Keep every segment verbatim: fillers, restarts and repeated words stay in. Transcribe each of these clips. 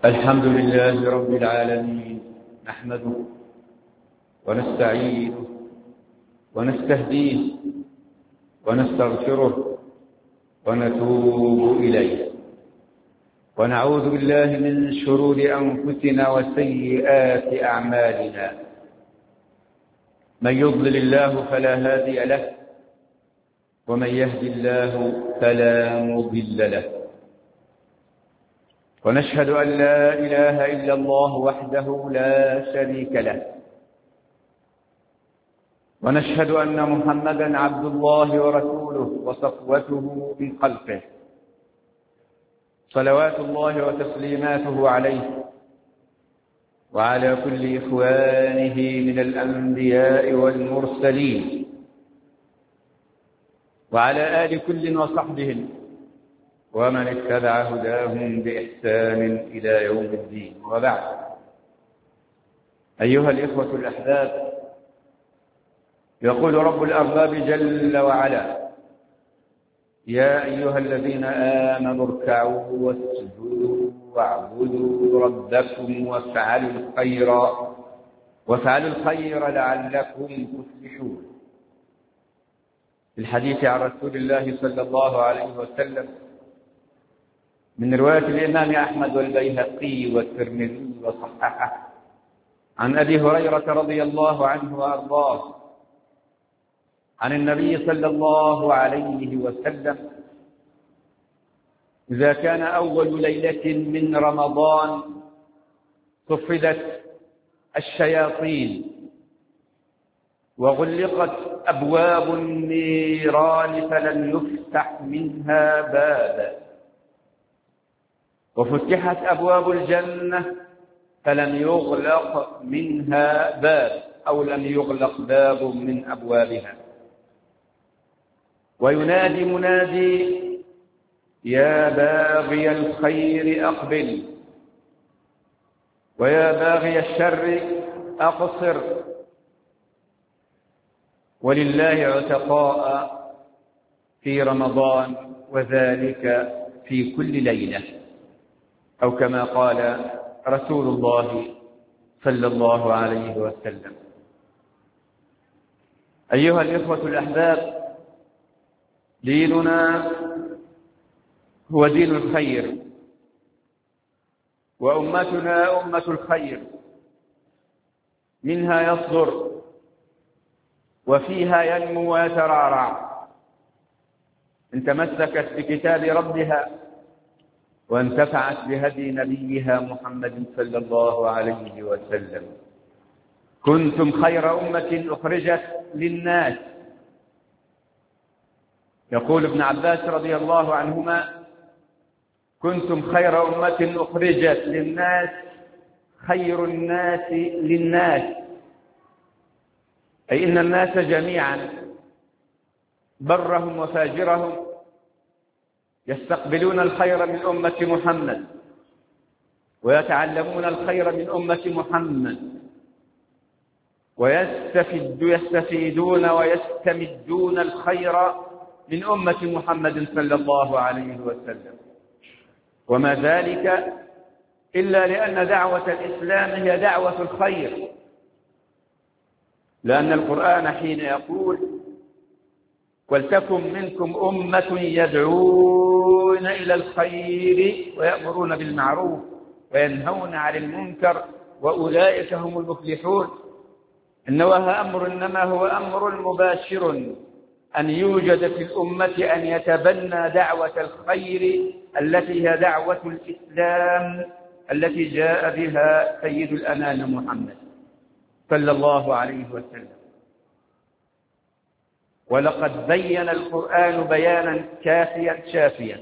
الحمد لله رب العالمين، نحمده ونستعينه ونستهديه ونستغفره ونتوب إليه، ونعوذ بالله من شرور أنفسنا وسيئات أعمالنا. من يضلل الله فلا هادي له، ومن يهد الله فلا مضل له، ونشهد أن لا إله إلا الله وحده لا شريك له، ونشهد أن محمدا عبد الله ورسوله وصفوته من خلقه، صلوات الله وتسليماته عليه وعلى كل إخوانه من الأنبياء والمرسلين، وعلى آل كل وصحبهم ومن اتبع هداهم بإحسان إلى يوم الدين. وبعد، أيها الإخوة الأحباب، يقول رب الأرباب جل وعلا: يا أيها الذين آمنوا اركعوا واسجدوا واعبدوا ربكم وافعلوا الخير وافعلوا الخير لعلكم تفلحون. في الحديث عن رسول الله صلى الله عليه وسلم من رواية الإمام أحمد والبيهقي والترمذي وصححه عن أبي هريرة رضي الله عنه وأرضاه عن النبي صلى الله عليه وسلم: إذا كان أول ليلة من رمضان صفدت الشياطين وغلقت أبواب النيران فلم يفتح منها باب، وفتحت أبواب الجنة فلم يغلق منها باب أو لم يغلق باب من أبوابها. وينادي منادي: يا باغي الخير أقبل، ويا باغي الشر أقصر. ولله عتقاء في رمضان، وذلك في كل ليلة، أو كما قال رسول الله صلى الله عليه وسلم. أيها الإخوة الأحباب، ديننا هو دين الخير، وأمتنا أمة الخير، منها يصدر وفيها ينمو ويترعرع، إن تمسكت بكتاب ربها وانتفعت بهدي نبيها محمد صلى الله عليه وسلم. كنتم خير أمة أخرجت للناس. يقول ابن عباس رضي الله عنهما: كنتم خير أمة أخرجت للناس، خير الناس للناس، أي إن الناس جميعا برهم وفاجرهم يستقبلون الخير من أمة محمد، ويتعلمون الخير من أمة محمد، ويستفيد يستفيدون ويستمدون الخير من أمة محمد صلى الله عليه وسلم. وما ذلك إلا لأن دعوة الإسلام هي دعوة الخير، لأن القرآن حين يقول: ولتكن منكم أمة يدعون إلى الخير ويأمرون بالمعروف وينهون عن المنكر وأولئك هم المفلحون، إنه أمر إنما هو أمر مباشر أن يوجد في الأمة أن يتبنى دعوة الخير التي هي دعوة الإسلام التي جاء بها سيد الأنام محمد صلى الله عليه وسلم. ولقد بين القرآن بيانا كافيا شافيا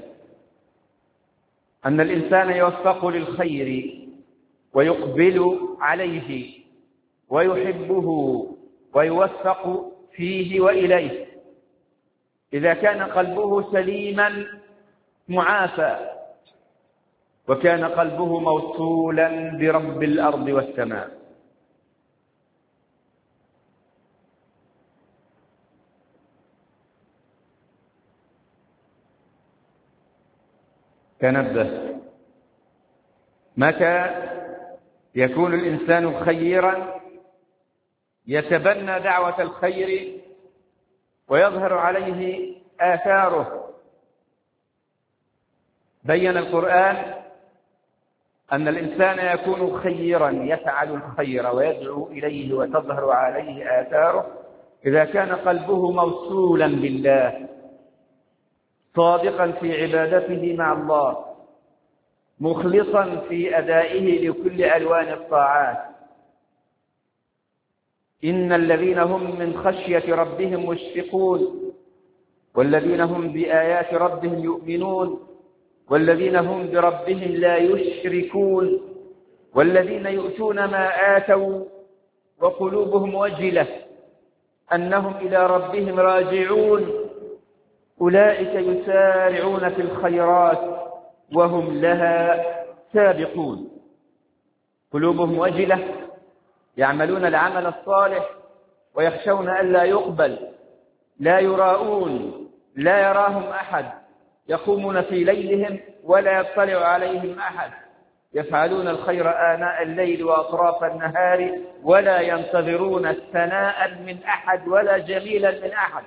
أن الإنسان يوفق للخير ويقبل عليه ويحبه ويوفق فيه وإليه إذا كان قلبه سليما معافى، وكان قلبه موصولا برب الأرض والسماء. تنبه، متى يكون الإنسان خيرا يتبنى دعوة الخير ويظهر عليه آثاره. بين القرآن أن الإنسان يكون خيرا يفعل الخير ويدعو إليه وتظهر عليه آثاره إذا كان قلبه موصولا بالله، صادقا في عبادته مع الله، مخلصا في أدائه لكل ألوان الطاعات. إن الذين هم من خشية ربهم مشفقون، والذين هم بآيات ربهم يؤمنون، والذين هم بربهم لا يشركون، والذين يؤتون ما آتوا وقلوبهم وجلة أنهم إلى ربهم راجعون أولئك يسارعون في الخيرات وهم لها سابقون. قلوبهم وجلة، يعملون العمل الصالح ويخشون ألا يقبل، لا يراؤون، لا يراهم أحد، يقومون في ليلهم ولا يطلع عليهم أحد، يفعلون الخير آناء الليل وأطراف النهار ولا ينتظرون ثناء من أحد ولا جميلا من أحد.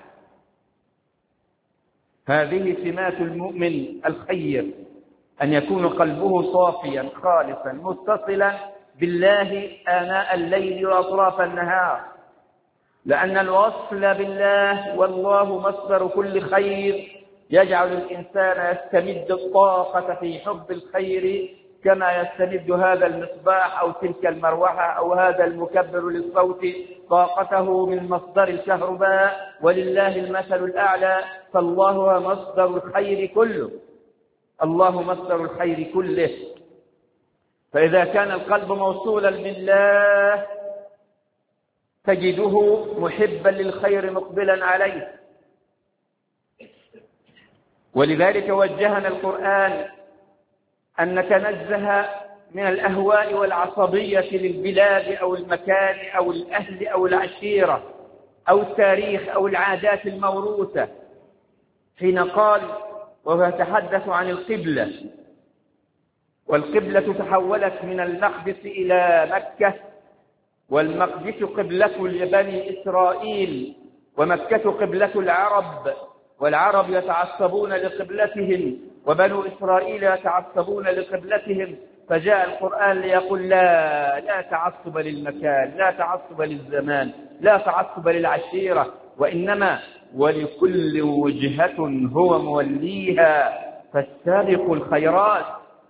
هذه سمات المؤمن الخير، أن يكون قلبه صافيا خالصا متصلا بالله آناء الليل وأطراف النهار، لأن الوصل بالله والله مصدر كل خير يجعل الإنسان يستمد الطاقة في حب الخير كما يستمد هذا المصباح أو تلك المروحة أو هذا المكبر للصوت طاقته من مصدر الكهرباء، ولله المثل الأعلى، فالله هو مصدر الخير كله، الله مصدر الخير كله. فإذا كان القلب موصولا بالله تجده محبا للخير مقبلا عليه. ولذلك وجهنا القرآن أن نتنزه من الأهواء والعصبية للبلاد أو المكان أو الأهل أو العشيرة أو التاريخ أو العادات الموروثة، حين قال وهو يتحدث عن القبلة، والقبلة تحولت من المقدس إلى مكة، والمقدس قبلة لبني إسرائيل، ومكة قبلة العرب، والعرب يتعصبون لقبلتهم، وبنو إسرائيل يتعصبون لقبلتهم. فجاء القرآن ليقول لا لا تعصب للمكان، لا تعصب للزمان، لا تعصب للعشيرة، وإنما ولكل وجهة هو موليها فاستبقوا الخيرات.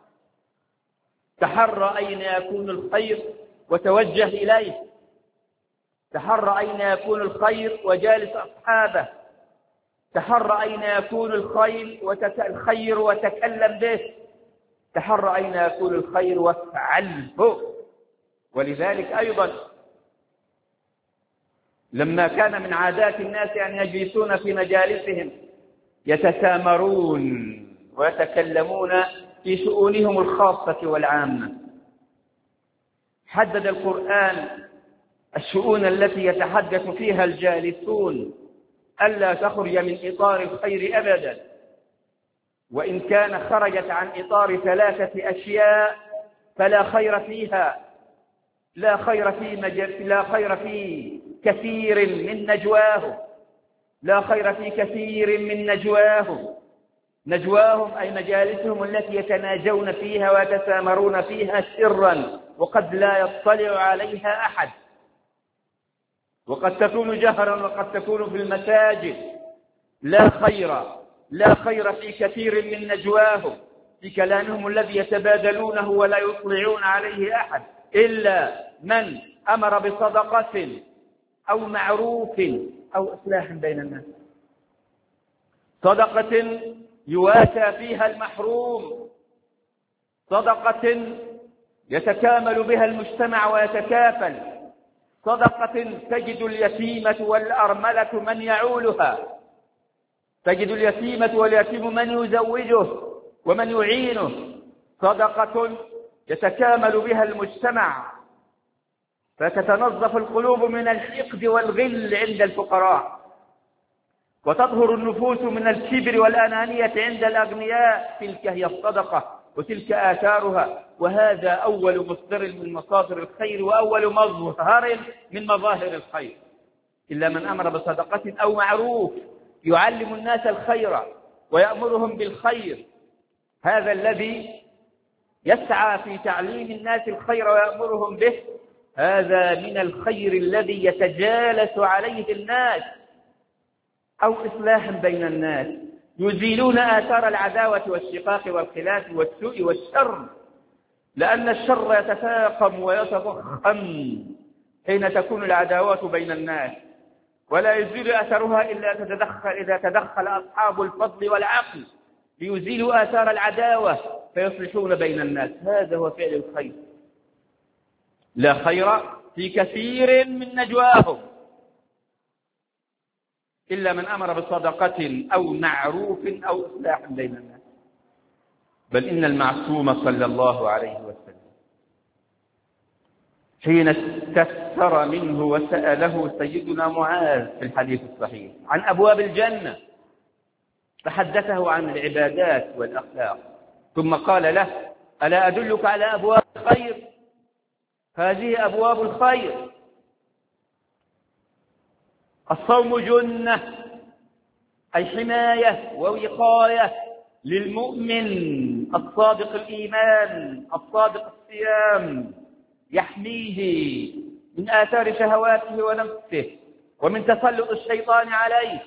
تحرى أين يكون الخير وتوجه إليه، تحرى أين يكون الخير وجالس أصحابه، تحرى أين يكون الخير وتخير وتكلم به، تحرى أين يكون الخير وافعله. ولذلك أيضا لما كان من عادات الناس أن يجلسون في مجالسهم يتسامرون ويتكلمون في شؤونهم الخاصة والعامة، حدد القرآن الشؤون التي يتحدث فيها الجالسون ألا تخرج من إطار الخير أبدا، وإن كان خرجت عن إطار ثلاثة أشياء فلا خير فيها. لا خير في مجل لا خير في كثير من نجواهم، لا خير في كثير من نجواهم نجواهم أي مجالسهم التي يتناجون فيها ويتسامرون فيها سرا وقد لا يطلع عليها أحد، وقد تكون جهرا وقد تكون في المساجد. لا خير لا خير في كثير من نجواهم، في كلامهم الذي يتبادلونه ولا يطلعون عليه أحد إلا من أمر بصدقة أو معروف أو إصلاح بين الناس، صدقة يواسى فيها المحروم، صدقة يتكامل بها المجتمع ويتكافل، صدقة تجد اليتيمة والأرملة من يعولها، تجد اليتيمة واليتيم من يزوجه ومن يعينه، صدقة يتكامل بها المجتمع فتتنظف القلوب من الحقد والغل عند الفقراء، وتطهر النفوس من الكبر والأنانية عند الأغنياء. تلك هي الصدقة، وتلك آثارها. وهذا أول مصدر من مصادر الخير وأول مظهر من مظاهر الخير. إلا من أمر بصدقة أو معروف يعلم الناس الخير ويأمرهم بالخير، هذا الذي يسعى في تعليم الناس الخير ويأمرهم به، هذا من الخير الذي يتجالس عليه الناس. أو إصلاح بين الناس، يزيلون آثار العداوة والشقاق والخلاف والسوء والشر، لأن الشر يتفاقم ويتضخم حين تكون العداوات بين الناس، ولا يزيل أثرها إلا تتدخل إذا تدخل أصحاب الفضل والعقل ليزيلوا آثار العداوة فيصلحون بين الناس. هذا هو فعل الخير. لا خير في كثير من نجواهم إلا من أمر بصدقة أو معروف أو إصلاح بين الناس. بل إن المعصوم صلى الله عليه وسلم حين استفسر منه وسأله سيدنا معاذ في الحديث الصحيح عن أبواب الجنة، فحدثه عن العبادات والأخلاق، ثم قال له: ألا أدلك على أبواب الخير؟ هذه أبواب الخير. الصوم جنة، أي حماية ووقاية للمؤمن الصادق الإيمان الصادق الصيام، يحميه من آثار شهواته ونفسه ومن تسلط الشيطان عليه.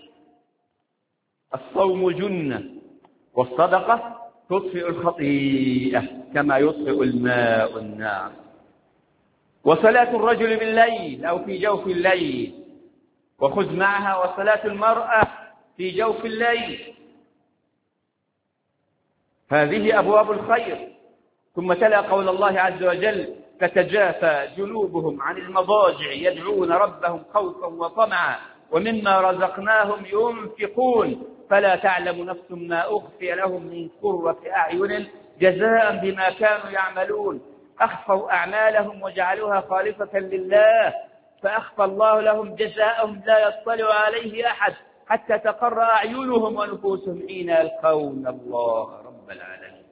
الصوم جنة، والصدقة تطفئ الخطيئة كما يطفئ الماء النار. وصلاة الرجل بالليل أو في جوف الليل، وخذ معها وصلاة المرأة في جوف الليل، هذه أبواب الخير. ثم تلا قول الله عز وجل: تتجافى جنوبهم عن المضاجع يدعون ربهم خوفا وطمعا ومما رزقناهم ينفقون فلا تعلم نفس ما أخفي لهم من قرة أعين جزاء بما كانوا يعملون. أخفوا أعمالهم وجعلوها خالصة لله فأخفى الله لهم جزاءهم لا يطلع عليه أحد حتى تقر أعينهم ونفوسهم حين يلقون الله رب العالمين.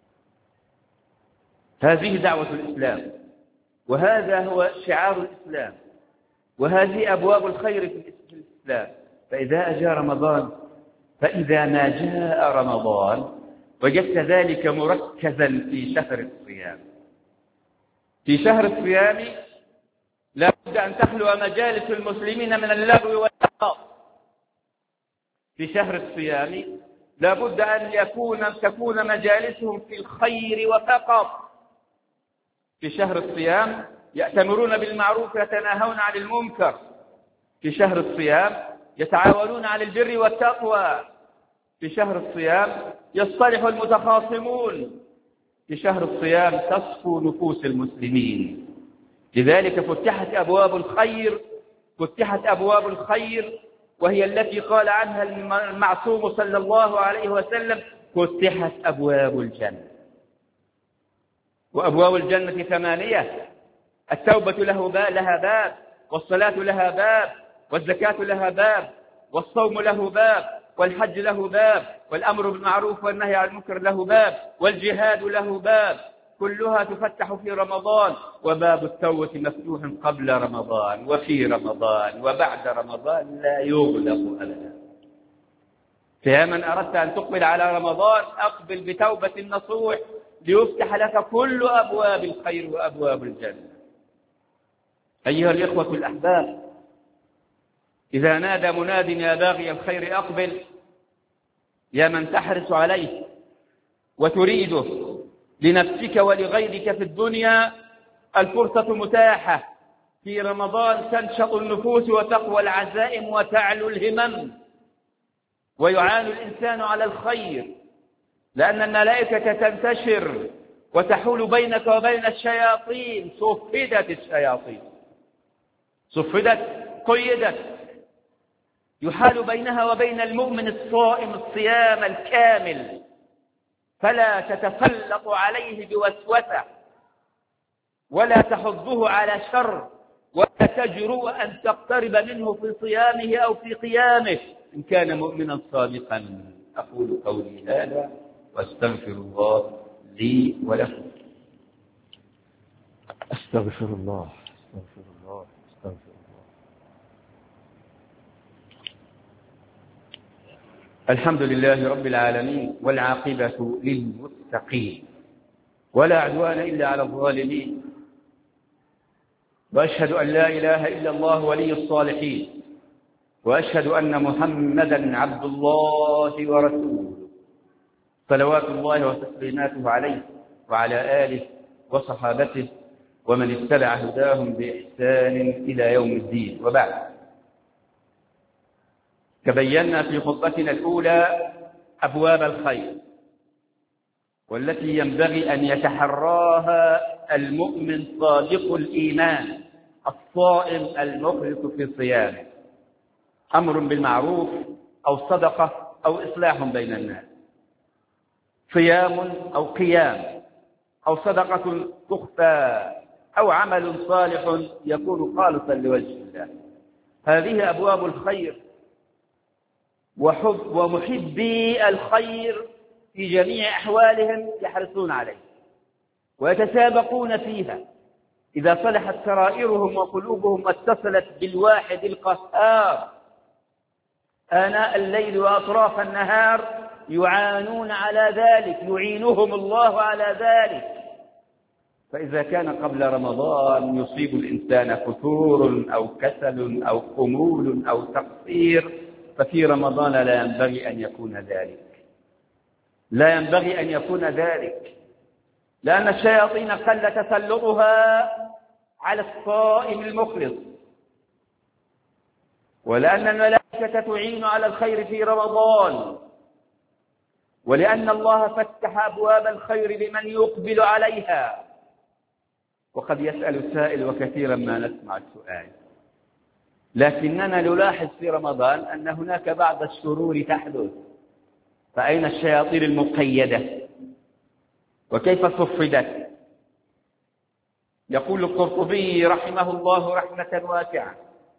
هذه دعوة الإسلام، وهذا هو شعار الإسلام، وهذه أبواب الخير في الإسلام. فإذا أجى رمضان، فإذا ما جاء رمضان وجدت ذلك مركزا في شهر الصيام. في شهر الصيام لا بد أن تخلو مجالس المسلمين من اللغو واللغط. في شهر الصيام لا بد أن يكون تكون مجالسهم في الخير وفقط. في شهر الصيام يأتمرون بالمعروف ويتناهون عن المنكر. في شهر الصيام يتعاونون على البر والتقوى. في شهر الصيام يصطلح المتخاصمون. في شهر الصيام تصفو نفوس المسلمين. لذلك فتحت أبواب الخير فتحت أبواب الخير وهي التي قال عنها المعصوم صلى الله عليه وسلم: فتحت أبواب الجنة. وأبواب الجنة ثمانية: التوبة له باب لها باب، والصلاة لها باب، والزكاة لها باب، والصوم له باب، والحج له باب، والأمر بالمعروف والنهي عن المنكر له باب، والجهاد له باب. كلها تفتح في رمضان، وباب التوبة مفتوح قبل رمضان وفي رمضان وبعد رمضان لا يغلق أبدا. فيا من أردت أن تقبل على رمضان أقبل بتوبة نصوح ليفتح لك كل أبواب الخير وأبواب الجنة. أيها الإخوة الأحباب، إذا نادى مناد: يا باغي الخير أقبل، يا من تحرص عليه وتريده لنفسك ولغيرك في الدنيا، الفرصة متاحة. في رمضان تنشط النفوس وتقوى العزائم وتعلو الهمم، ويعان الإنسان على الخير، لأن الملائكة تنتشر وتحول بينك وبين الشياطين. صفدت الشياطين، صفدت قيدت، يحال بينها وبين المؤمن الصائم الصيام الكامل، فلا تتسلط عليه بوسوسة ولا تحضه على شر ولا تجرؤ أن تقترب منه في صيامه أو في قيامه إن كان مؤمنا صادقا. أقول قولي هذا واستغفر الله لي ولكم. أستغفر الله أستغفر الله أستغفر الله. الحمد لله رب العالمين، والعاقبة للمتقين، ولا عدوان إلا على الظالمين، وأشهد أن لا إله إلا الله ولي الصالحين، وأشهد أن محمدا عبد الله ورسوله، صلوات الله وتسليماته عليه وعلى آله وصحابته ومن اتبع هداهم بإحسان إلى يوم الدين. وبعد، تبينا في خطبتنا الأولى أبواب الخير، والتي ينبغي أن يتحراها المؤمن صادق الإيمان الصائم المخلص في صيامه: أمر بالمعروف أو صدقة أو إصلاح بين الناس، صيام أو قيام أو صدقة تخفى أو عمل صالح يكون خالصا لوجه الله. هذه أبواب الخير، وحب ومحبي الخير في جميع أحوالهم يحرصون عليه ويتسابقون فيها. إذا صلحت سرائرهم وقلوبهم واتصلت بالواحد القهار آناء الليل وأطراف النهار يعانون على ذلك، يعينهم الله على ذلك. فإذا كان قبل رمضان يصيب الإنسان فتور أو كسل أو خمول أو تقصير، ففي رمضان لا ينبغي أن يكون ذلك، لا ينبغي أن يكون ذلك، لأن الشياطين قل تسلطها على الصائم المخلص، ولأن الملائكة تعين على الخير في رمضان، ولأن الله فتح أبواب الخير لمن يقبل عليها. وقد يسأل السائل وكثيرا ما نسمع السؤال، لكننا نلاحظ في رمضان أن هناك بعض الشرور تحدث، فأين الشياطين المقيدة وكيف صفدت؟ يقول القرطبي رحمه الله رحمة واسعة: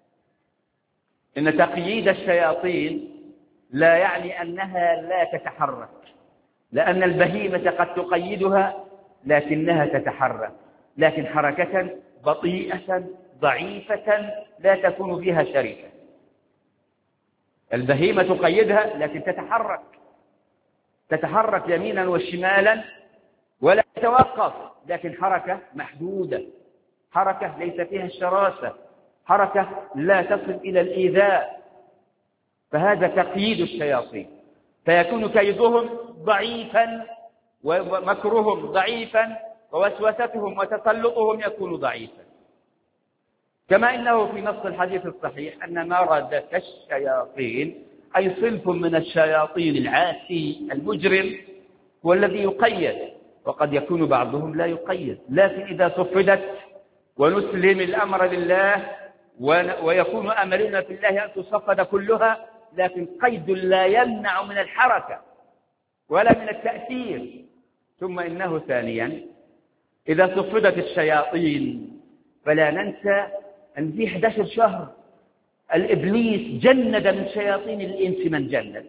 إن تقييد الشياطين لا يعني أنها لا تتحرك، لأن البهيمة قد تقيدها لكنها تتحرك، لكن حركة بطيئة ضعيفة لا تكون فيها شركة. البهيمة تقيدها لكن تتحرك، تتحرك يمينا وشمالا ولا تتوقف، لكن حركة محدودة، حركة ليس فيها الشراسة، حركة لا تصل إلى الإيذاء. فهذا تقييد الشياطين، فيكون كيدهم ضعيفا ومكرهم ضعيفا ووسوستهم وتسلطهم يكون ضعيفا. كما إنه في نص الحديث الصحيح أن مرض الشياطين أي صنف من الشياطين العاسي المجرم هو الذي يقيد، وقد يكون بعضهم لا يقيد، لكن إذا صفدت ونسلم الأمر لله ويكون أمرنا في الله أن تصفد كلها، لكن قيد لا يمنع من الحركة ولا من التأثير. ثم إنه ثانيا إذا صفدت الشياطين فلا ننسى أن في أحد عشر شهر الإبليس جند من شياطين الإنس من جند،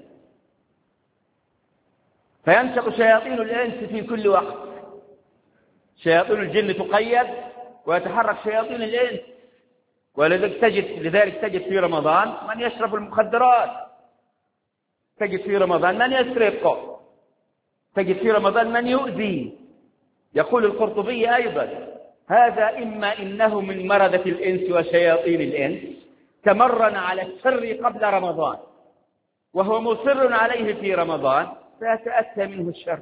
فينشق شياطين الإنس في كل وقت. شياطين الجن تقيد ويتحرك شياطين الإنس، ولذلك تجد لذلك تجد في رمضان من يشرب المخدرات، تجد في رمضان من يسرق، تجد في رمضان من يؤذي. يقول القرطبي أيضا: هذا إما إنه من مردة الإنس وشياطين الإنس تمرن على الشر قبل رمضان وهو مصر عليه في رمضان فيتأتى منه الشر،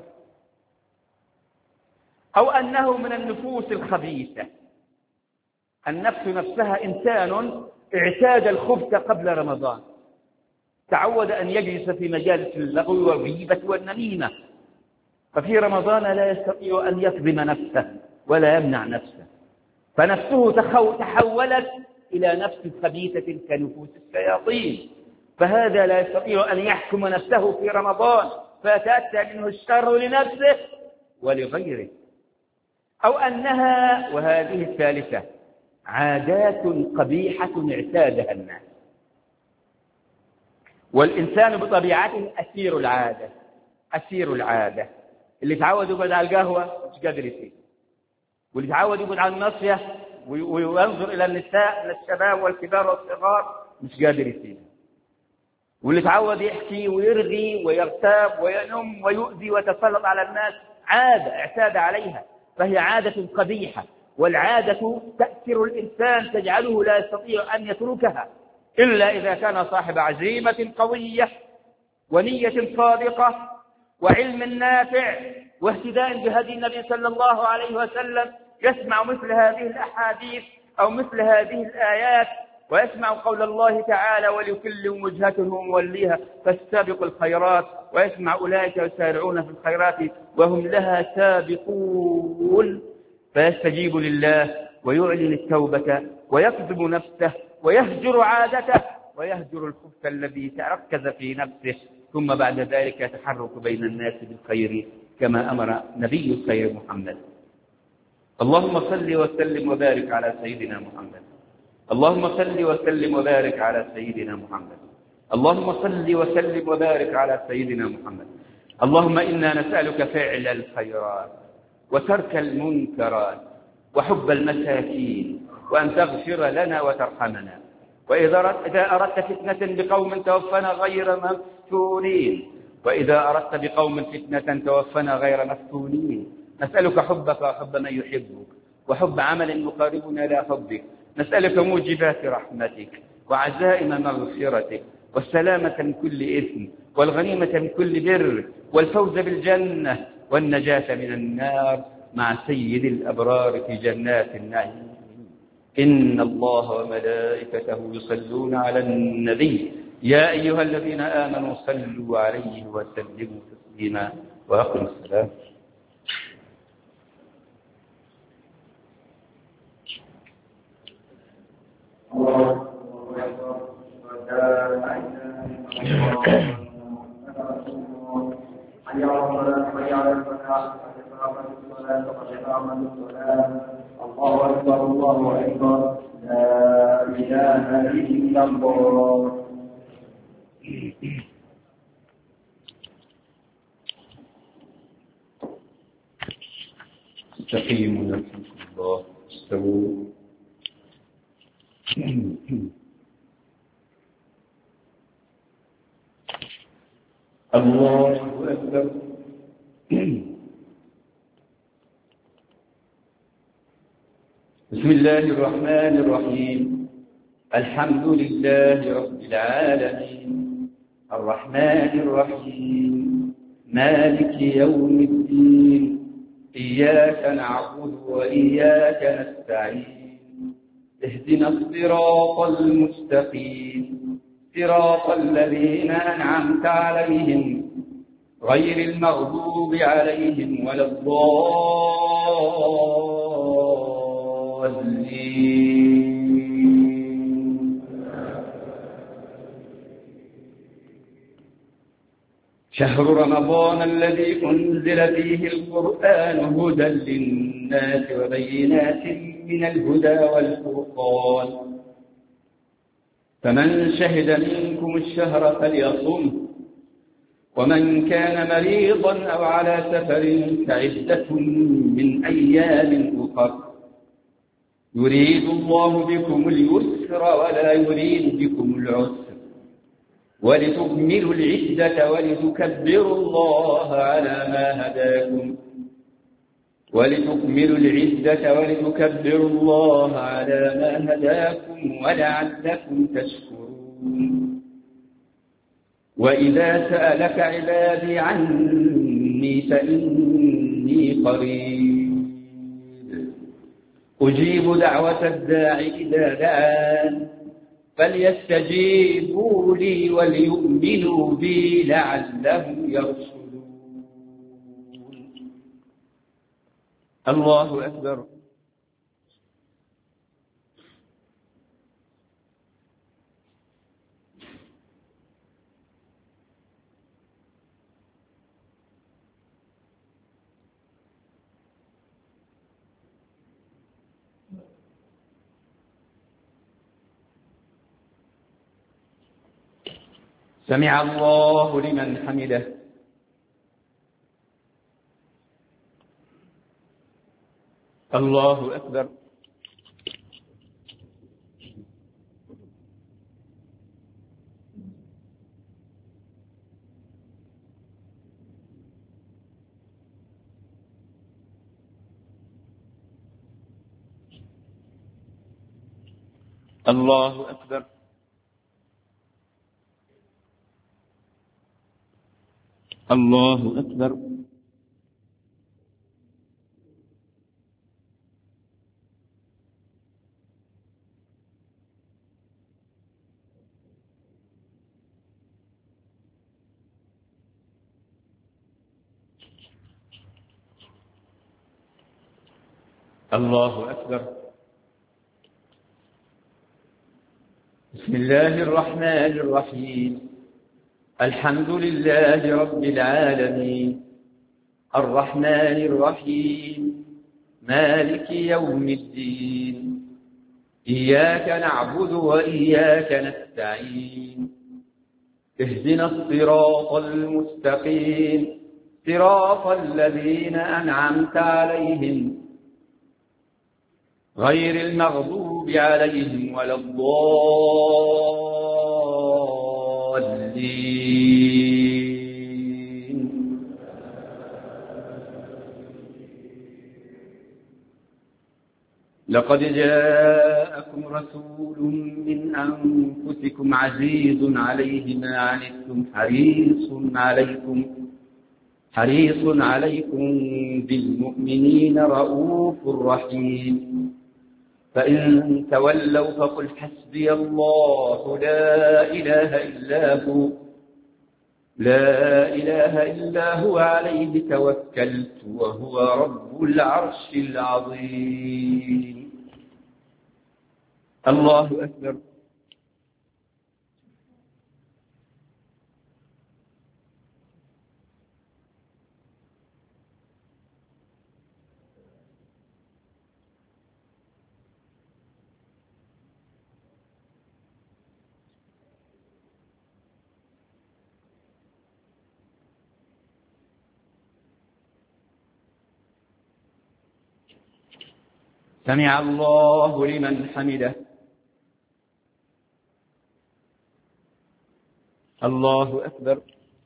أو أنه من النفوس الخبيثة. النفس نفسها إنسان اعتاد الخبث قبل رمضان، تعود أن يجلس في مجالس اللغو والغيبة والنميمة، ففي رمضان لا يستطيع أن يكظم نفسه ولا يمنع نفسه، فنفسه تحولت إلى نفس خبيثة كنفوس الشياطين، فهذا لا يستطيع أن يحكم نفسه في رمضان فيتأتى منه الشر لنفسه ولغيره. أو أنها، وهذه الثالثة، عادات قبيحة اعتادها الناس، والإنسان بطبيعته أسير العادة، أسير العادة اللي تعود يقعد على القهوة مش قادر يسيب، واللي تعود يقعد على الناصية وينظر إلى النساء من الشباب والكبار والصغار مش قادر يسيب، واللي تعود يحكي ويرغي ويغتاب وينم ويؤذي ويتسلط على الناس عادة اعتاد عليها، فهي عادة قبيحة، والعادة تأثر الإنسان تجعله لا يستطيع أن يتركها إلا إذا كان صاحب عزيمة قوية ونية صادقة وعلم نافع واهتداء بهدي النبي صلى الله عليه وسلم، يسمع مثل هذه الأحاديث أو مثل هذه الآيات ويسمع قول الله تعالى ولكل وجهة موليها فاستبقوا الخيرات، ويسمع أولئك يسارعون في الخيرات وهم لها سابقون، فيستجيب لله ويعلن التوبة ويكذب نفسه ويهجر عادته ويهجر الخبث الذي تركز في نفسه، ثم بعد ذلك يتحرك بين الناس بالخير كما أمر نبي الخير محمد. اللهم صل وسلم وبارك على سيدنا محمد. اللهم صل وسلم وبارك على سيدنا محمد. اللهم صل وسلم وبارك على سيدنا محمد. اللهم إنا نسألك فعل الخيرات وترك المنكرات وحب المساكين، وأن تغفر لنا وترحمنا، وإذا أردت فتنة بقوم توفنا غير مفتونين، وإذا أردت بقوم فتنة توفنا غير مفتونين. نسألك حبك وحب من يحبك، وحب عمل يقاربنا إلى حبك. نسألك موجبات رحمتك وعزائم مغفرتك والسلامة من كل إثم والغنيمة من كل بر والفوز بالجنة والنجاة من النار مع سيد الأبرار في جنات النعيم. إن الله وملائكته يصلون على النبي يا أيها الذين آمنوا صلوا عليه وسلموا تسليما وأقم السلام. الله أكبر الله أكبر لا إله إلا الله. استقيموا يرحمكم الله. استووا. الله أكبر. بسم الله الرحمن الرحيم. الحمد لله رب العالمين الرحمن الرحيم مالك يوم الدين إياك نعبد وإياك نستعين اهدنا الصراط المستقيم صراط الذين أنعمت عليهم غير المغضوب عليهم ولا الضالين. شهر رمضان الذي أنزل فيه القرآن هدى للناس وبينات من الهدى والفرقان، فمن شهد منكم الشهر فليصمه، ومن كان مريضا أو على سفر فعدة من أيام أخر، يريد الله بكم اليسر ولا يريد بكم العسر، ولتكملوا العدة ولتكبروا الله على ما هداكم ولتكملوا العدة ولتكبروا الله على ما هداكم ولعلكم تشكرون. وإذا سألك عبادي عني فإني قريب أجيب دعوة الداع إذا دعان فليستجيبوا لي وليؤمنوا بي لعلهم يرشدون. الله أكبر. سمع الله لمن حمده. الله أكبر. الله أكبر. الله أكبر. الله أكبر. بسم الله الرحمن الرحيم. الحمد لله رب العالمين الرحمن الرحيم مالك يوم الدين إياك نعبد وإياك نستعين اهدنا الصراط المستقيم صراط الذين أنعمت عليهم غير المغضوب عليهم ولا الضالين. لقد جاءكم رسول من أنفسكم عزيز عليه ما عنتم حريص عليكم حريص عليكم بالمؤمنين رؤوف رحيم. فإن تولوا فقل حسبي الله لا إله إلا هو لا إله إلا هو عليه توكلت وهو رب العرش العظيم. الله أكبر. سمع الله لمن حمده. الله أكبر.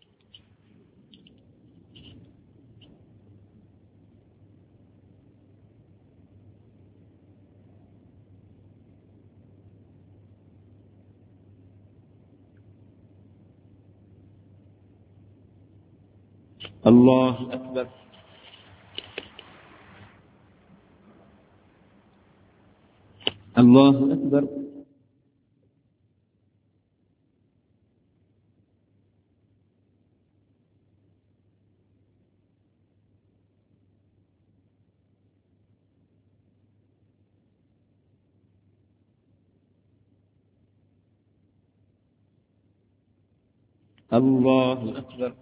الله أكبر. الله أكبر. الله أكبر.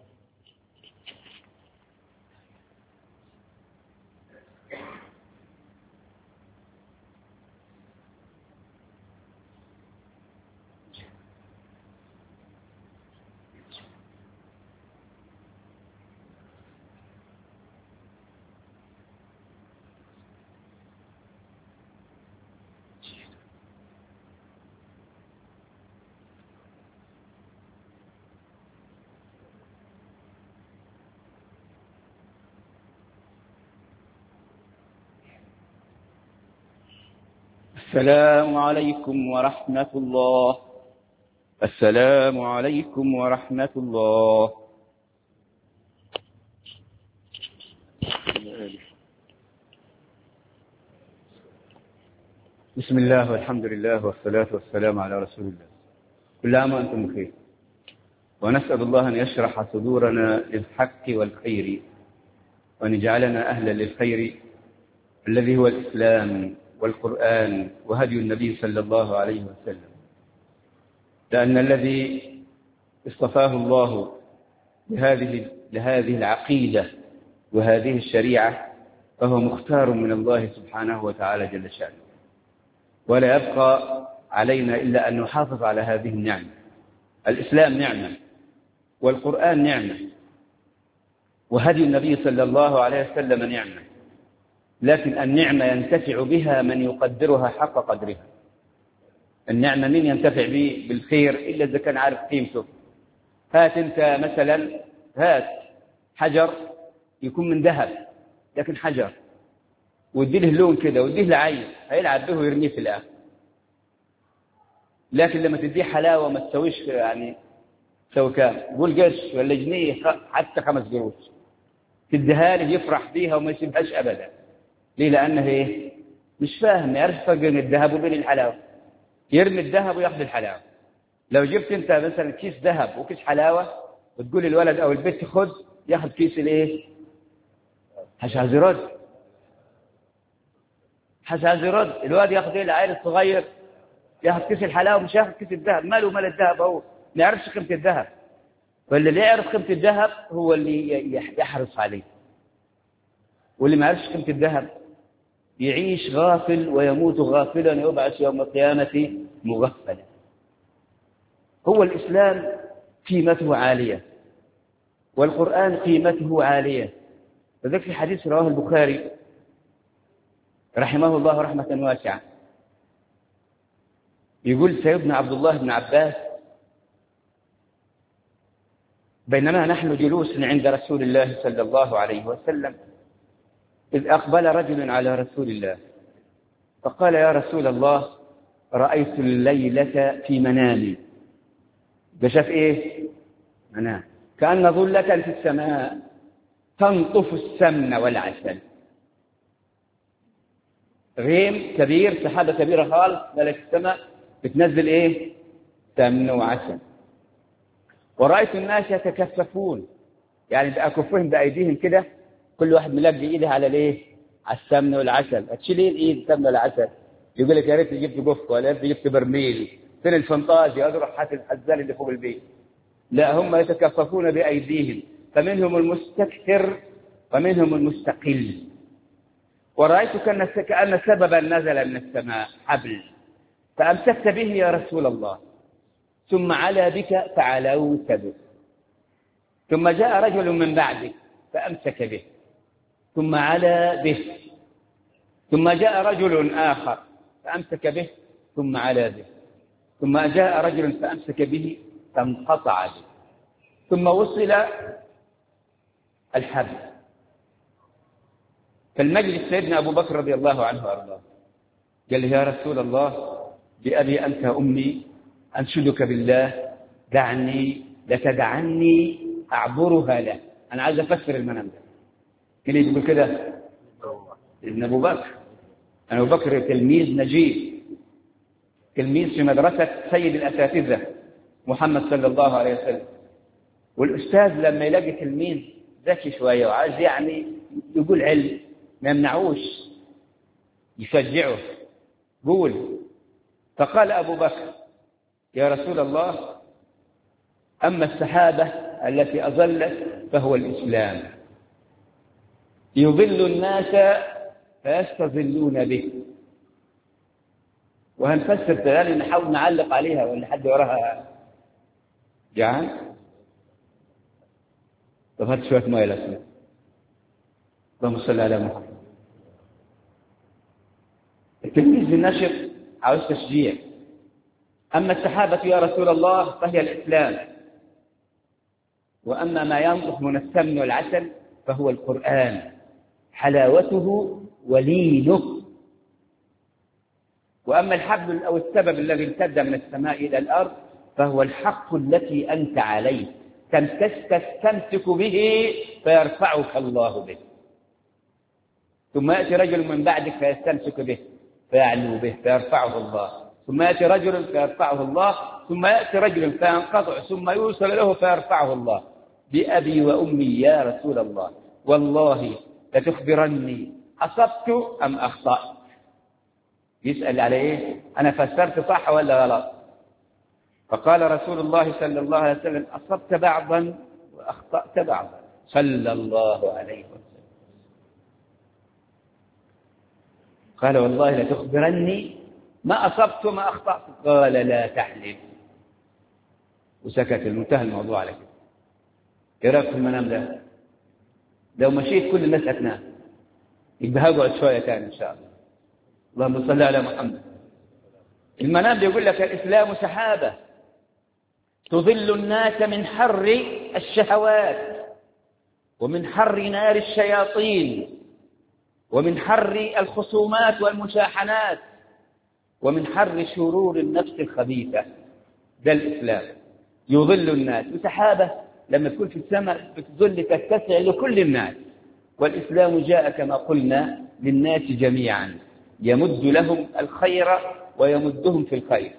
السلام عليكم ورحمة الله. السلام عليكم ورحمة الله. بسم الله والحمد لله والصلاة والسلام على رسول الله. كل عام وأنتم بخير، ونسأل الله أن يشرح صدورنا للحق والخير، وأن يجعلنا أهلا للخير الذي هو الإسلام والقرآن وهدي النبي صلى الله عليه وسلم، لأن الذي اصطفاه الله لهذه لهذه العقيدة وهذه الشريعة فهو مختار من الله سبحانه وتعالى جل شأنه، ولا يبقى علينا إلا أن نحافظ على هذه النعمة. الإسلام نعمة، والقرآن نعمة، وهدي النبي صلى الله عليه وسلم نعمة، لكن النعمة ينتفع بها من يقدرها حق قدرها. النعمة مين ينتفع به بالخير إلا إذا كان عارف قيمته. هات أنت مثلا، هات حجر يكون من ذهب لكن حجر، واديه له لون كده واديه له عين، هيلعب به ويرميه في الآخر. لكن لما تديه حلاوة ما تسويش يعني تسوي كام، قول قرش ولا جنيه حتى خمس قروش، تديها له يفرح بيها وما يسيبهاش أبدا. ليه؟ لأنه إيه؟ مش فاهم، ما يعرف فرق بين الذهب وبين الحلاوة، يرمي الذهب وياخذ الحلاوة. لو جبت أنت مثلا كيس ذهب وكيس حلاوة وتقول الولد أو البنت خذ، ياخذ كيس الإيه؟ حشازرد. حشازرد الواد ياخذ إيه؟ العيل الصغير ياخذ كيس الحلاوة مش ياخذ كيس الذهب. ماله مال الذهب؟ هو ما يعرفش قيمة الذهب. فاللي يعرف قيمة الذهب هو اللي يحرص عليه، واللي ما يعرفش قيمة الذهب يعيش غافل ويموت غافلا يبعث يوم القيامة مغفلا. هو الإسلام قيمته عالية والقرآن قيمته عالية. وذلك في حديث رواه البخاري رحمه الله رحمة واسعة، يقول سيدنا عبد الله بن عباس: بينما نحن جلوس عند رسول الله صلى الله عليه وسلم إذ أقبل رجل على رسول الله فقال: يا رسول الله، رأيت الليلة في منامي. ده شاف إيه؟ منام كأن ظلة في السماء تنطف السمن والعسل. غيم كبير، سحابة كبيرة خالص ملك السماء بتنزل إيه؟ سمن وعسل. ورأيت الناس يتكففون، يعني بأكفهم بأيديهم كده، كل واحد ملقي إيده على الإيه؟ على السمن والعسل. هتشيلين إيد السمن والعسل، يقول لك يا ريت جبت قفة ولا ريت جبت برميل، فين الفنطاجي؟ أروح حتى الحزال اللي فوق البيت. لا، هم يتكففون بأيديهم، فمنهم المستكثر ومنهم المستقل. ورأيت كأن سببا نزل من السماء حبل فأمسكت به يا رسول الله، ثم علا بك فعلوت به، ثم جاء رجل من بعدك فأمسك به ثم علا به، ثم جاء رجل آخر فأمسك به ثم علا به، ثم جاء رجل فأمسك به فانقطع به، ثم وصل الحبل. فالمجلس سيدنا أبو بكر رضي الله عنه وأرضاه قال له: يا رسول الله، بأبي أنت أمي أنشدك بالله، دعني لتدعني أعبرها له. أنا عايز أفسر المنام ده. كلي يقول كده ابن أبو بكر. أنا أبو بكر تلميذ نجيب، تلميذ في مدرسة سيد الأساتذة محمد صلى الله عليه وسلم. والأستاذ لما يلاقي تلميذ ذكي شوية وعايز يعني يقول علم ما يمنعوش، يشجعه. قول. فقال أبو بكر: يا رسول الله، أما السحابة التي أظلت فهو الإسلام، يظل الناس فيستظلون به. وهنفسر تاني، نحاول نعلق عليها ولا حد وراها جعان. طب هات شوية ماء لسنا. اللهم صل على محمد. التلميذ بالنشر عاوز تشجيع. أما السحابة يا رسول الله فهي الإسلام، وأما ما ينطق من السمن والعسل فهو القرآن، حلاوته ولينه. وأما الحبل أو السبب الذي امتد من السماء إلى الأرض فهو الحق التي أنت عليه، تستمسك به فيرفعك الله به. ثم يأتي رجل من بعدك فيستمسك به فيعلو به فيرفعه الله، ثم يأتي رجل فيرفعه الله، ثم يأتي رجل فينقطع ثم يوصل له فيرفعه الله. بأبي وأمي يا رسول الله، والله لتخبرني أصبت أم أخطأت. يسأل على إيه؟ أنا فسرت صح ولا غلط؟ فقال رسول الله صلى الله عليه وسلم: أصبت بعضا وأخطأت بعضا، صلى الله عليه وسلم. قال: والله لتخبرني ما أصبت ما أخطأت. قال: لا تحلف. وسكت. المنتهى الموضوع على كده. إيه رأيك في المنام ده؟ لو مشيت كل الناس هتنام. يبقى هقعد شوية تاني إن شاء الله. اللهم صل على محمد. المنام بيقول لك الإسلام سحابة تظل الناس من حر الشهوات ومن حر نار الشياطين ومن حر الخصومات والمشاحنات ومن حر شرور النفس الخبيثة. ده الإسلام يظل الناس. وسحابة لما تكون في السماء بتظل تتسع لكل الناس، والإسلام جاء كما قلنا للناس جميعا يمد لهم الخير ويمدهم في الخير.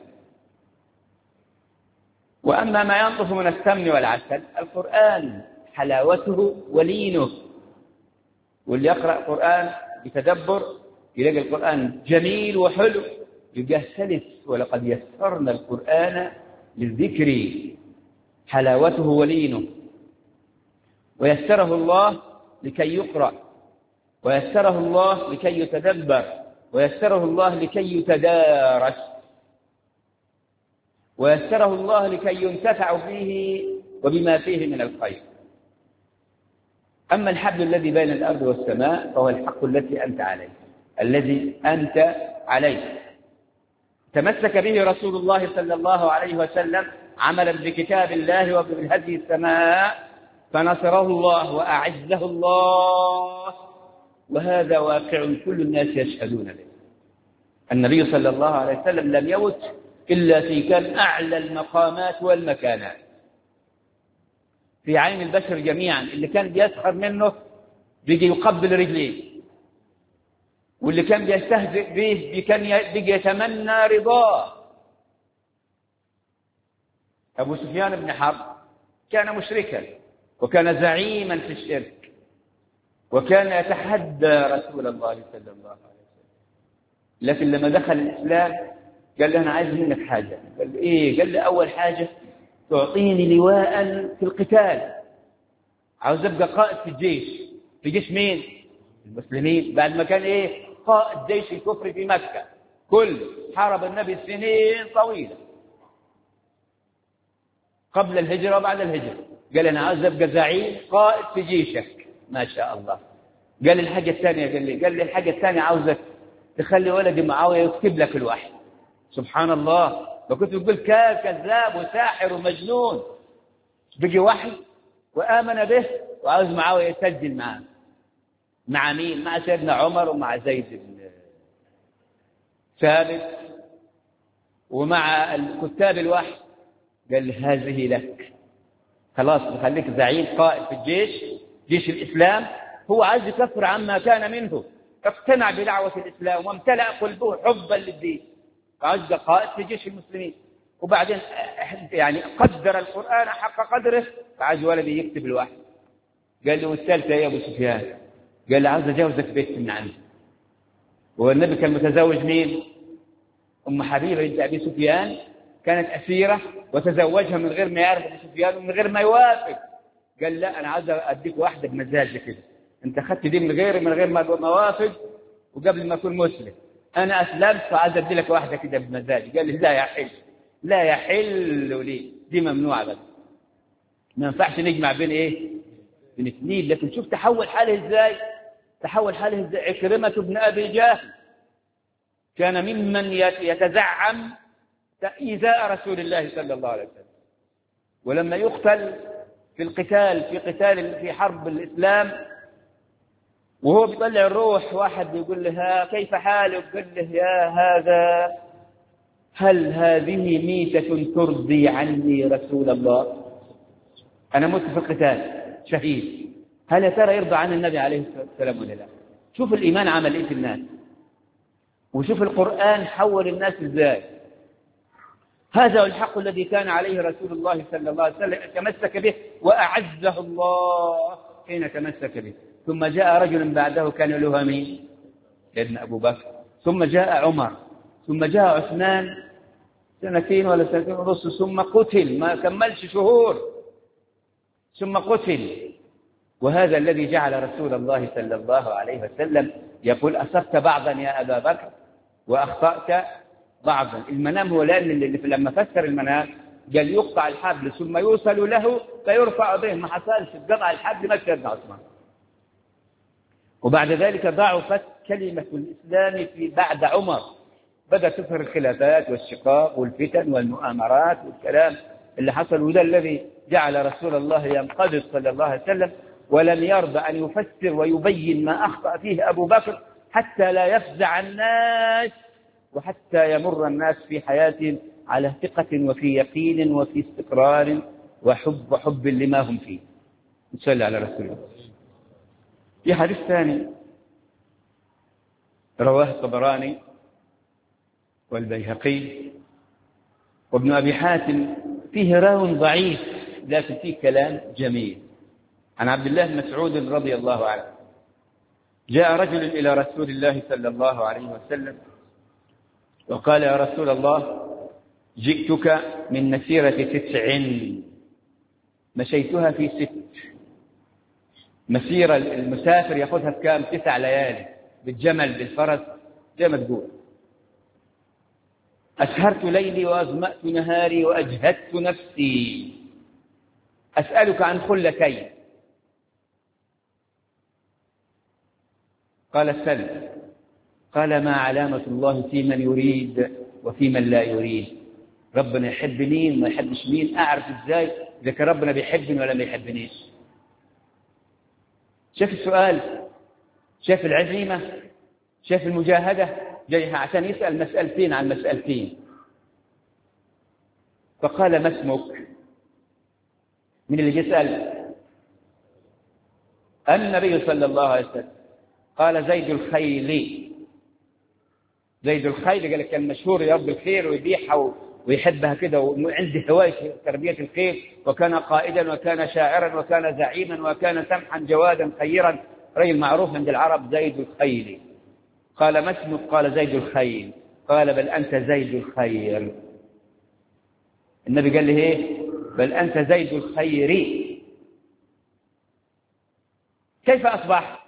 وأما ما ينطف من السمن والعسل القرآن حلاوته ولينه، واللي يقرأ القرآن بتدبر يلاقي القرآن جميل وحلو يبقى سلس. ولقد يسرنا القرآن للذكر حلاوته ولينه. ويسره الله لكي يقرأ، ويسره الله لكي يتدبر، ويسره الله لكي يتدارس، ويسره الله لكي ينتفع به وبما فيه من الخير. أما الحبل الذي بين الأرض والسماء فهو الحق الذي أنت عليه الذي أنت عليه تمسك به رسول الله صلى الله عليه وسلم عملا بكتاب الله وبالهدي السماء فنصره الله وأعزه الله، وهذا واقع كل الناس يشهدون به. النبي صلى الله عليه وسلم لم يمت إلا في كان أعلى المقامات والمكانات في عين البشر جميعا. اللي كان بيسخر منه بيجي يقبل رجليه، واللي كان بيستهزئ به كان بيجي يتمنى رضاه. أبو سفيان بن حرب كان مشركا وكان زعيما في الشرك، وكان يتحدى رسول الله صلى الله عليه وسلم. لكن لما دخل الإسلام قال له أنا عايز منك حاجة. قال له إيه؟ قال له أول حاجة تعطيني لواء في القتال، عاوز أبقى قائد في الجيش. في جيش مين؟ المسلمين. بعد ما كان إيه؟ قائد جيش الكفر في مكة، كل حارب النبي سنين طويلة قبل الهجرة وبعد الهجرة. قال أنا عاوز أبقى زعيم قائد في جيشك. ما شاء الله. قال الحاجة الثانية قال لي قال لي الحاجة الثانية عاوزك تخلي ولدي معاوية يكتب لك الوحي. سبحان الله. وكنت تقول كذاب وساحر ومجنون، بيجي وحي وآمن به وعاوز معاوية يسجل معاه. مع مين؟ مع سيدنا عمر ومع زيد بن ثابت ومع كتاب الوحي. قال هذه لك، خلاص بخليك زعيم قائد في الجيش، جيش الإسلام. هو عايز يكفر عما كان منه، اقتنع بدعوة الإسلام وامتلأ قلبه حبا للدين، فعايز قائد في جيش المسلمين. وبعدين يعني قدر القرآن حق قدره، فعايز ولدي يكتب الوحي. قال له والثالثة يا أبو سفيان؟ قال له عاوز أجوزك بيت من عندي. والنبي كان متزوج مين؟ أم حبيبة بنت أبي سفيان، كانت أسيرة وتزوجها من غير ما يعرف أبو سفيان ومن غير ما يوافق. قال لا أنا عاوز أديك واحدة بمزاجك كده، أنت أخذت دي من غير من غير ما موافق وقبل ما أكون مسلم. أنا أسلمت فعايز أدي لك واحدة كده بمزاجي. قال لي لا يحل، لا يحل لي، دي ممنوعة بس. ما ينفعش نجمع بين إيه؟ بين اثنين. لكن شوف تحول حاله إزاي؟ تحول حاله إزاي؟ عكرمة بن أبي جهل كان ممن يتزعم إيذاء رسول الله صلى الله عليه وسلم، ولما يقتل في القتال في قتال في حرب الإسلام وهو بيطلع الروح، واحد يقول له كيف حالك؟ قال له يا هذا هل هذه ميتة ترضي عني رسول الله؟ أنا مت في القتال شهيد، هل يا ترى يرضى عن النبي عليه الصلاة والسلام ولا لا؟ شوف الإيمان عمل إيه في الناس، وشوف القرآن حول الناس إزاي. هذا هو الحق الذي كان عليه رسول الله صلى الله عليه وسلم، تمسك به وأعزه الله حين تمسك به. ثم جاء رجل بعده كان له مين؟ سيدنا أبو بكر. ثم جاء عمر، ثم جاء عثمان سنتين ولا سنتين ونص، ثم قتل ما كملش شهور ثم قتل. وهذا الذي جعل رسول الله صلى الله عليه وسلم يقول أصبت بعضا يا أبا بكر وأخطأت بعضا. المنام هو لأن اللي لما فسر المنام قال يقطع الحبل ثم يوصل له فيرفع به، ما حصلش قطع الحبل ما سيدنا عثمان. وبعد ذلك ضعفت كلمة الإسلام في بعد عمر، بدأت تظهر الخلافات والشقاق والفتن والمؤامرات والكلام اللي حصل، وده الذي جعل رسول الله ينقبض صلى الله عليه وسلم، ولم يرضى أن يفسر ويبين ما أخطأ فيه أبو بكر حتى لا يفزع الناس، وحتى يمر الناس في حياتهم على ثقة وفي يقين وفي استقرار وحب وحب لما هم فيه. نصلي على رسول الله. في حديث ثاني رواه الطبراني والبيهقي وابن أبي حاتم، فيه راو ضعيف لكن فيه كلام جميل، عن عبد الله بن مسعود رضي الله عنه: جاء رجل إلى رسول الله صلى الله عليه وسلم وقال: يا رسول الله، جئتك من مسيرة تسع مشيتها في ست. مسيرة المسافر يأخذها بكام؟ تسع ليالي، بالجمل بالفرس زي ما تقول. أسهرت ليلي وأظمأت نهاري وأجهدت نفسي، أسألك عن خلتين. قال: سل. قال: ما علامة الله في من يريد وفي من لا يريد؟ ربنا يحب مين ما يحبش مين؟ أعرف إزاي إذا كان ربنا بيحبني ولا ما يحبنيش؟ شاف السؤال، شاف العزيمة، شاف المجاهدة، جاي عشان يسأل مسألتين عن مسألتين. فقال: ما اسمك؟ من اللي يسأل؟ النبي صلى الله عليه وسلم. قال: زيد الخيل. زيد الخيل، قال كان مشهور يربي الخيل ويبيعها ويحبها كده، وعنده هواية تربية الخيل، وكان قائدا وكان شاعرا وكان زعيما وكان سمحا جوادا خيرا، رجل معروف عند العرب زيد الخيل. قال: ما اسمك؟ قال: زيد الخيل. قال: بل أنت زيد الخير. النبي قال له ايه؟ بل أنت زيد الخير. كيف أصبح؟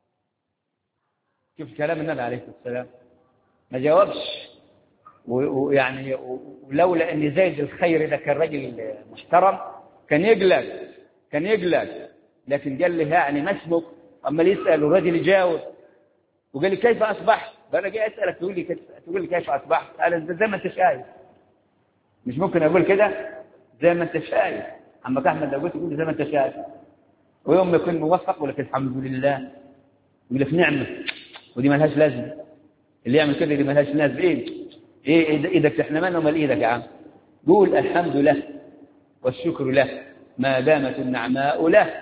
شوف كلام النبي عليه الصلاة والسلام، ما جاوبش. ويعني ولولا أن زيد الخير ده كان رجل محترم كان يقلق كان يقلق لكن قال له يعني ما اسمك؟ أما يسأل الرجل يجاوب، وقال لي كيف أصبحت؟ فأنا جاي أسألك تقول لي كيف تقول لي كيف أصبحت؟ قال: زي ما أنت شايف. مش ممكن أقول كده زي ما أنت شايف؟ عمك أحمد لو قلت تقول لي زي ما أنت شايف، ويوم يكون موفق ولك الحمد لله، يقول لك نعمة، ودي ما لهاش لازمة. اللي يعمل كده دي ما لهاش لازمة. إيه إيه إيدك تحنمان ومال إيدك يا عم؟ قول الحمد لله والشكر له ما دامت النعماء له.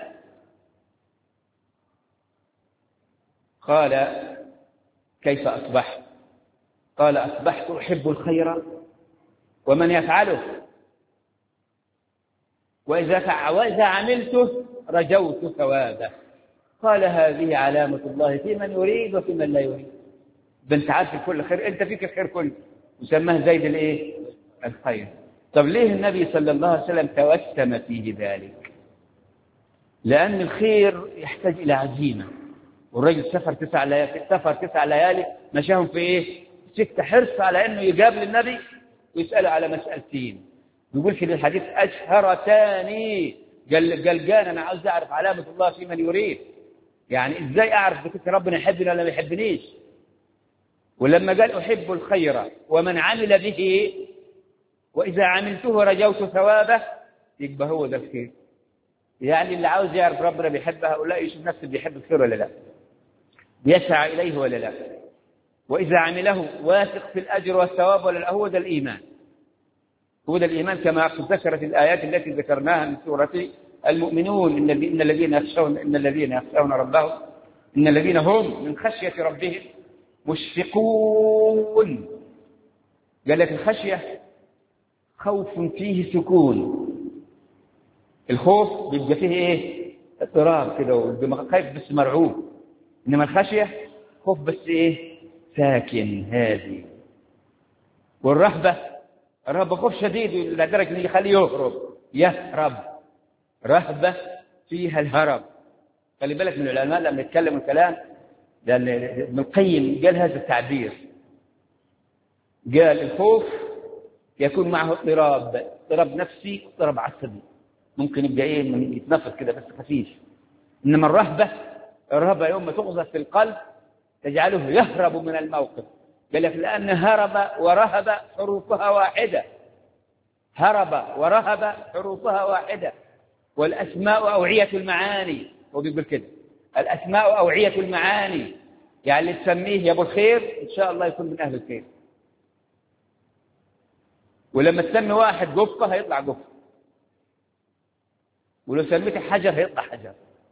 قال: كيف أصبحت؟ قال: أصبحت أحب الخير ومن يفعله، وإذا وإذا عملته رجوت ثوابه. قال: هذه علامة الله في من يريد وفي من لا يريد. بنت عارف كل خير، أنت فيك الخير كله، وسماه زيد الإيه؟ الخير. طب ليه النبي صلى الله عليه وسلم توسم فيه ذلك؟ لأن الخير يحتاج إلى عزيمة، والرجل سفر تسع ليالي سفر تسع ليالي مشاهم في إيه؟ ستة، حرص على إنه يقابل النبي ويسأله على مسألتين. يقول في الحديث: أشهرتاني. قال قال قال أنا عاوز أعرف علامة الله في من يريد، يعني إزاي أعرف إذا كنت ربنا يحبني ولا ما يحبنيش؟ ولما قال أحب الخير ومن عمل به وإذا عملته رجوت ثوابه، يبقى هو ده الخير. يعني اللي عاوز يعرف ربنا بيحب هؤلاء يشوف نفسه بيحب الخير ولا لا، بيسعى إليه ولا لا، وإذا عمله واثق في الأجر والثواب ولا لا. هو ده الإيمان، هو ده الإيمان كما ذكرت الآيات التي ذكرناها من سورة المؤمنون: إن إن الذين يخشون إن الذين يخشون ربهم إن الذين هم من خشية ربهم مشفقون. قال لك الخشية خوف فيه سكون. الخوف بيبقى فيه ايه؟ اضطراب كده، وبيبقى خايف بس مرعوب. انما الخشية خوف بس ايه؟ ساكن هادي. والرهبة الرهبة خوف شديد لدرجة انه يخليه يهرب يهرب. رهبة فيها الهرب. خلي بالك من العلماء لما يتكلموا الكلام، لأن ابن القيم قال هذا التعبير، قال الخوف يكون معه اضطراب، اضطراب نفسي واضطراب عصبي، ممكن يبقى ايه؟ يتنفس كده بس خفيف. انما الرهبة الرهبة يوم ما تقذف في القلب تجعله يهرب من الموقف. قال لك لأن هرب ورهب حروفها واحدة، هرب ورهب حروفها واحدة، والأسماء أوعية المعاني. هو بيقول كده الأسماء أوعية المعاني، يعني اللي تسميه يا أبو الخير إن شاء الله يكون من أهل الخير، ولما تسمي واحد قفة هيطلع قفة، ولو سميته حجر هيطلع حجر.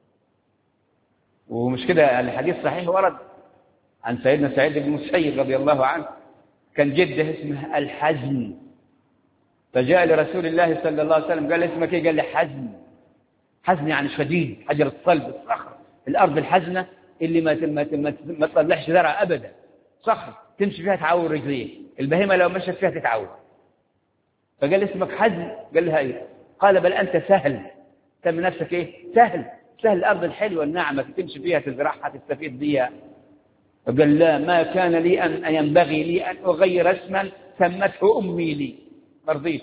ومش كده الحديث صحيح ورد عن سيدنا سعيد بن المسيب رضي الله عنه، كان جده اسمه الحزن، فجاء لرسول الله صلى الله عليه وسلم قال له اسمك ايه؟ قال له حزن. حزن يعني شديد، حجر الصلب، الصخر، الارض الحزنه اللي ما ما ما تطلعش زرع ابدا، صخر تمشي فيها تعور رجليه، البهيمه لو مشت فيها تتعور. فقال له اسمك حزن؟ قال له ايوه. قال بل انت سهل، سمي نفسك ايه؟ سهل. سهل الارض الحلوه الناعمه تمشي فيها تزرعها تستفيد بها. فقال لا، ما كان لي ان ينبغي لي ان اغير اسما سمته امي لي، ما رضيش.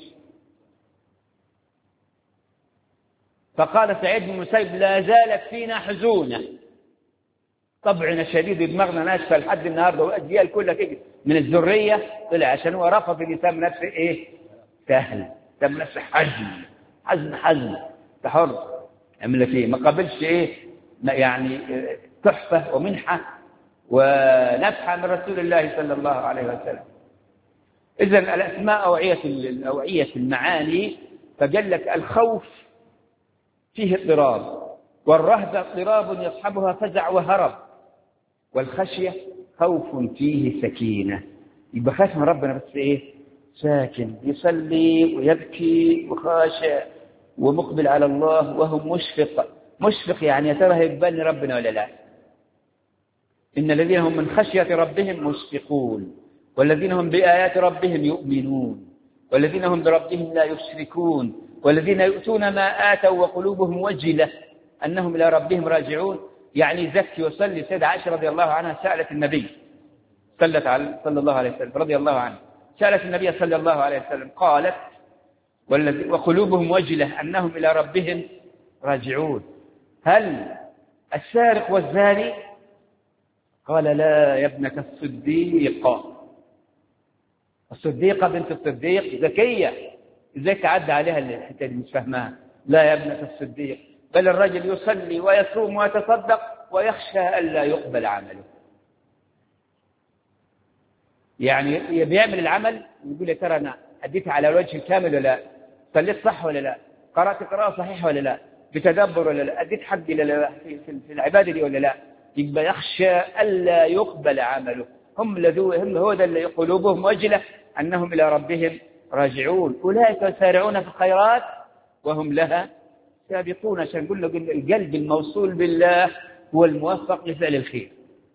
فقال سعيد بن المسيب لا زالت فينا حزونه، طبعنا شديد دماغنا ناشفه لحد النهارده، والاجيال كلها كده من الذريه طلع عشان هو رفض اللي يسمي نفسه ايه؟ سهل، سمي نفسه حزن، حزن حزن تحر اعمل لك ايه؟ ما قابلش ايه؟ يعني تحفه ومنحه ونفحه من رسول الله صلى الله عليه وسلم. اذا الاسماء اوعيه اوعيه المعاني. فقال لك الخوف فيه اضطراب، والرهبه اضطراب يصحبها فزع وهرب، والخشيه خوف فيه سكينه. يبقى خاف من ربنا بس ايه؟ ساكن، يصلي ويبكي وخاشع ومقبل على الله وهو مشفق. مشفق يعني يا ترى هيقبلني ربنا ولا لا؟ إن الذين هم من خشية ربهم مشفقون، والذين هم بآيات ربهم يؤمنون، والذين هم بربهم لا يشركون، والذين يؤتون ما آتوا وقلوبهم وجلة أنهم إلى ربهم راجعون. يعني زكي وصلي. سيدة عائشة رضي الله عنها سألت النبي صلت على صلى الله عليه وسلم رضي الله عنه، سألت النبي صلى الله عليه وسلم قالت وقلوبهم وجلة أنهم إلى ربهم راجعون، هل السارق والزاني؟ قال لا يا ابنة الصديقة. الصديقة بنت الصديق ذكية، ازاي تعدى عليها الحتة اللي مش فاهمها؟ لا يا ابنة الصديق، بل الرجل يصلي ويصوم ويتصدق ويخشى ألا يقبل عمله. يعني بيعمل العمل ويقول يا ترى أنا أديتها على الوجه الكامل ولا لا؟ صليت صح ولا لا؟ قرأت قراءة صحيحة ولا لا؟ بتدبر ولا لا؟ أديت حقي ولا لا في, في العبادة دي ولا لا؟ يبقى يخشى ألا يقبل عمله. هم الذين هم هو ذا اللي قلوبهم وجلة أنهم إلى ربهم راجعون، أولئك يسارعون في الخيرات وهم لها سابقون. عشان نقول له القلب الموصول بالله هو الموفق لفعل الخير،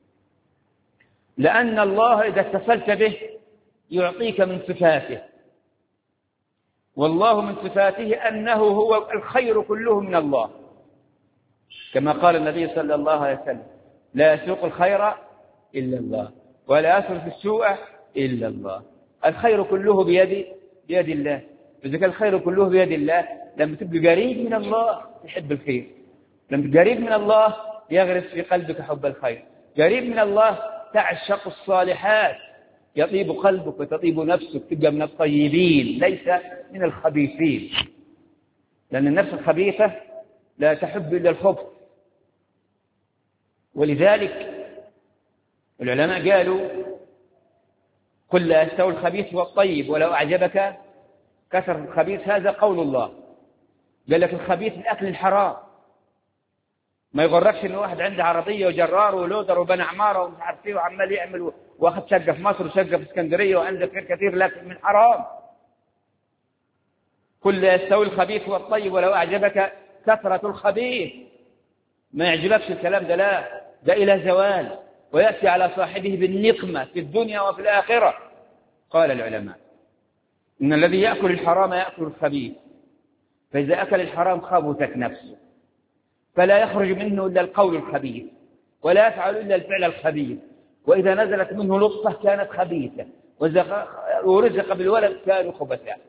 لأن الله إذا اتصلت به يعطيك من صفاته، والله من صفاته أنه هو الخير كله من الله، كما قال النبي صلى الله عليه وسلم لا يسوق الخير إلا الله ولا يصرف السوء إلا الله. الخير كله بيد بيد الله. إذا كان الخير كله بيد الله، لما تبقى قريب من الله تحب الخير، لما تبقى قريب من الله يغرس في قلبك حب الخير، قريب من الله تعشق الصالحات، يطيب قلبك وتطيب نفسك، تبقى من الطيبين ليس من الخبيثين، لأن النفس الخبيثة لا تحب إلا الخبث. ولذلك العلماء قالوا قل لا يستوي الخبيث والطيب ولو أعجبك كثر الخبيث، هذا قول الله. قال لك الخبيث الأكل الحرام، ما يغركش إن واحد عنده عربية وجرار ولودر وبنى عمارة ومش عارف ايه وعمال يعمل واخد شقة في مصر وشقة في اسكندرية وعنده خير كثير، لكن من حرام. قل لا يستوي الخبيث والطيب ولو أعجبك كثرة الخبيث، ما يعجبكش الكلام ده، لا ده إلى زوال ويأتي على صاحبه بالنقمة في الدنيا وفي الآخرة. قال العلماء إن الذي يأكل الحرام يأكل الخبيث، فإذا أكل الحرام خبثت نفسه، فلا يخرج منه إلا القول الخبيث ولا يفعل إلا الفعل الخبيث، وإذا نزلت منه لطفة كانت خبيثة، ورزق بالولد كانوا خبثاء.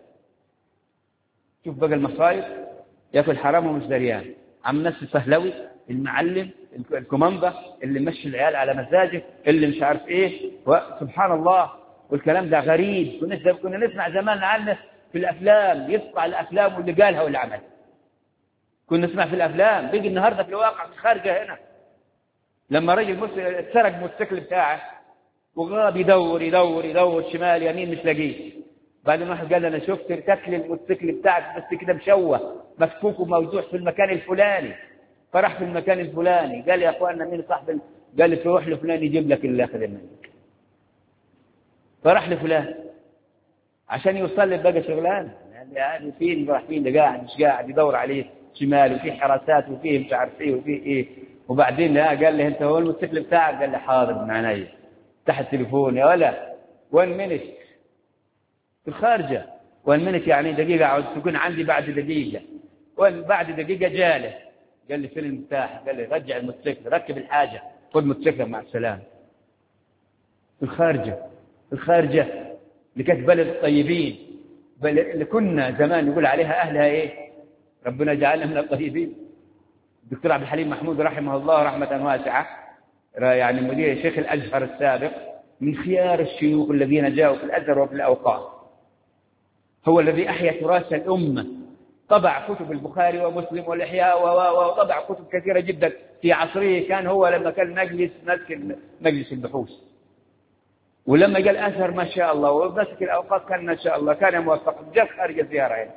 شوف بقى المصايب، يأكل حرام ومش دريان، عم نفس الفهلوي المعلم الكوماندا اللي مشي العيال على مزاجه اللي مش عارف ايه، سبحان الله. والكلام ده غريب، كنا كنا نسمع زمان عنه في الافلام، يطلع الافلام واللي قالها واللي عملها كنا نسمع في الافلام، بيجي النهارده في الواقع في خارجه هنا. لما رجل سرق الموتوسيكل بتاعه وغاب يدور يدور يدور شمال يمين مش لاقيه، بعدين واحد قال انا شفت ركبت لي الموتوسيكل بتاعك بس كده مشوه مفكوك وموضوع في المكان الفلاني، فراح في المكان الفلاني قال يا اخوانا مين صاحب، قال لي تروح لفلان يجيب لك اللي اخذ منك، فراح لفلان عشان يوصل لي بقى شغلان يعني فين راح فين، ده قاعد مش قاعد يدور عليه شمال وفي حراسات وفيه مش عارف ايه وفيه ايه. وبعدين لا قال لي انت هو الموتوسيكل بتاعك، قال لي حاضر من عيني، تحت التليفون يا ولا وين منك في الخارجه، وين منك يعني دقيقه عاوز تكون عندي بعد دقيقه، وين بعد دقيقه جاله، قال لي فين المفتاح، قال لي رجع الموتوسيكل ركب الحاجه خذ موتوسيكل مع السلامه. في الخارجه في الخارجه اللي كانت بلد الطيبين، بل اللي كنا زمان نقول عليها اهلها ايه، ربنا جعلنا من الطيبين. الدكتور عبد الحليم محمود رحمه الله رحمه واسعه، يعني مدير شيخ الازهر السابق، من خيار الشيوخ الذين جاءوا في الازهر وفي الاوقاف، هو الذي احيا تراث الامه، طبع كتب البخاري ومسلم والاحياء وطبع كتب كثيره جدا في عصره، كان هو لما كان مجلس ماسك مجلس البحوث، ولما قال الازهر ما شاء الله ومسك الاوقاف كان ما شاء الله كان موفق، جاء خارج الزياره يعني.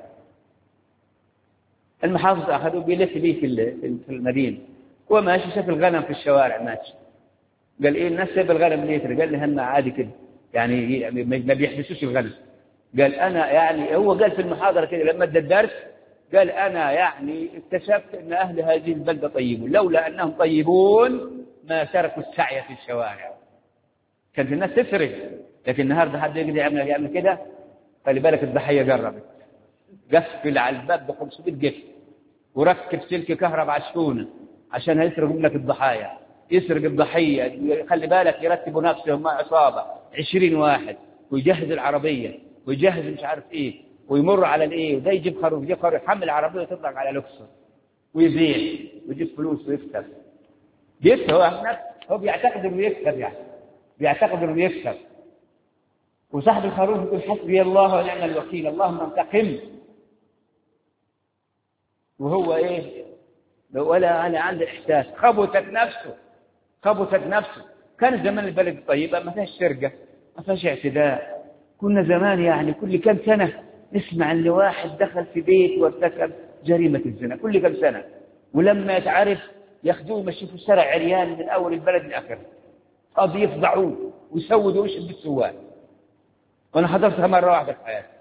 المحافظ اخذوه بيلف بيه في المدينه وماشي، شاف الغنم في الشوارع ماشي، قال ايه الناس سيب الغنم ليه؟ قال لي هم عادي كده يعني ما بيحبسوش الغنم. قال انا يعني هو قال في المحاضره كده لما ادى الدرس، قال انا يعني اكتشفت ان اهل هذه البلده طيبون، لولا انهم طيبون ما تركوا السعي في الشوارع. كانت الناس تسرق، لكن النهارده حد يقدر يعمل يعمل كده، خلي بالك الضحيه قربت، قفل على الباب ب خمسمائة قفل وركب سلك كهرباء على الشونه عشان يسرق منك الضحايا، يسرق الضحيه، خلي بالك يرتبوا نفسهم مع عصابه عشرين واحد ويجهز العربيه ويجهز مش عارف ايه ويمر على الايه، وده يجيب خروف يجيب خروف يحمل العربيه وتطلق على الاقصر ويبيع ويجيب فلوس ويكسب. بيكسب هو نفسه، هو بيعتقد انه يكسب، يعني بيعتقد انه يكسب. وصاحب الخروف يقول حسبي الله ونعم الوكيل اللهم انتقم، وهو ايه ولا انا عندي احساس، خبثت نفسه خبثت نفسه. كان زمان البلد طيبه ما فيهاش سرقه ما فيهاش اعتداء، كنا زمان يعني كل كم سنه نسمع ان واحد دخل في بيت وارتكب جريمه الزنا كل كم سنه، ولما يتعرف ياخذوه يمشوه في الشارع عريان من اول البلد لاخره، قاضي يفضعوه ويسودوا وش بالسواد. وانا حضرتها مره واحده في حياتي.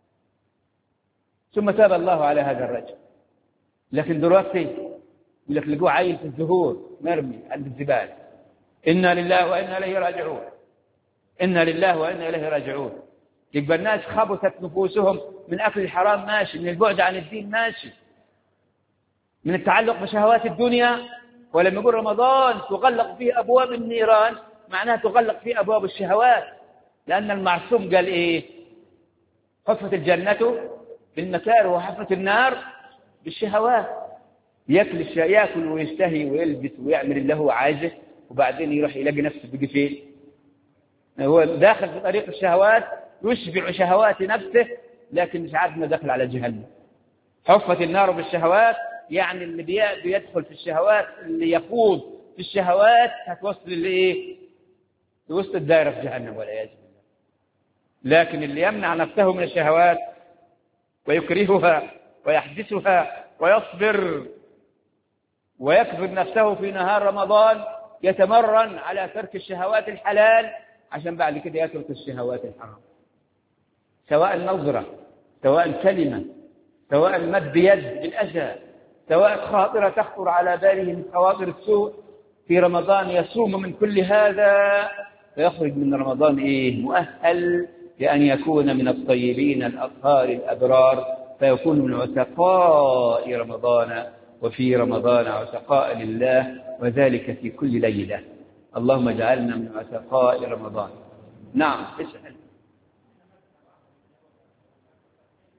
ثم تاب الله على هذا الرجل، لكن دلوقتي يقول لك لقوه عيل في الزهور مرمي عند الزباله، انا لله وانا اليه راجعون، انا لله وانا اليه راجعون. يبقى الناس خبثت نفوسهم من اكل الحرام ماشي، من البعد عن الدين ماشي، من التعلق بشهوات الدنيا. ولما يقول رمضان تغلق فيه ابواب النيران معناها تغلق فيه ابواب الشهوات، لان المعصوم قال ايه؟ حفت الجنه بالمكاره وحفت النار بالشهوات. ياكل الشيء ياكل ويشتهي ويلبس ويعمل اللي هو عايزه، وبعدين يروح يلاقي نفسه بقى فين؟ هو داخل في طريق الشهوات يشبع شهوات نفسه، لكن مش عارف انه داخل على جهنم. حفت النار بالشهوات يعني اللي بيدخل في الشهوات اللي يخوض في الشهوات هتوصل لايه؟ توصل الدائره في جهنم والعياذ بالله. لكن اللي يمنع نفسه من الشهوات ويكرهها ويحبسها ويصبر ويكبر نفسه في نهار رمضان يتمرن على ترك الشهوات الحلال عشان بعد كده يترك الشهوات الحرام، سواء نظرة سواء كلمة سواء مد يد بالأذى سواء خاطرة تخطر على باله من خواطر السوء. في رمضان يصوم من كل هذا فيخرج من رمضان إيه؟ مؤهل لأن يكون من الطيبين الأطهار الأبرار، فيكون من عتقاء رمضان، وفي رمضان عتقاء لله، وذلك في كل ليلة. اللهم اجعلنا من عتقاء رمضان. نعم اسأل.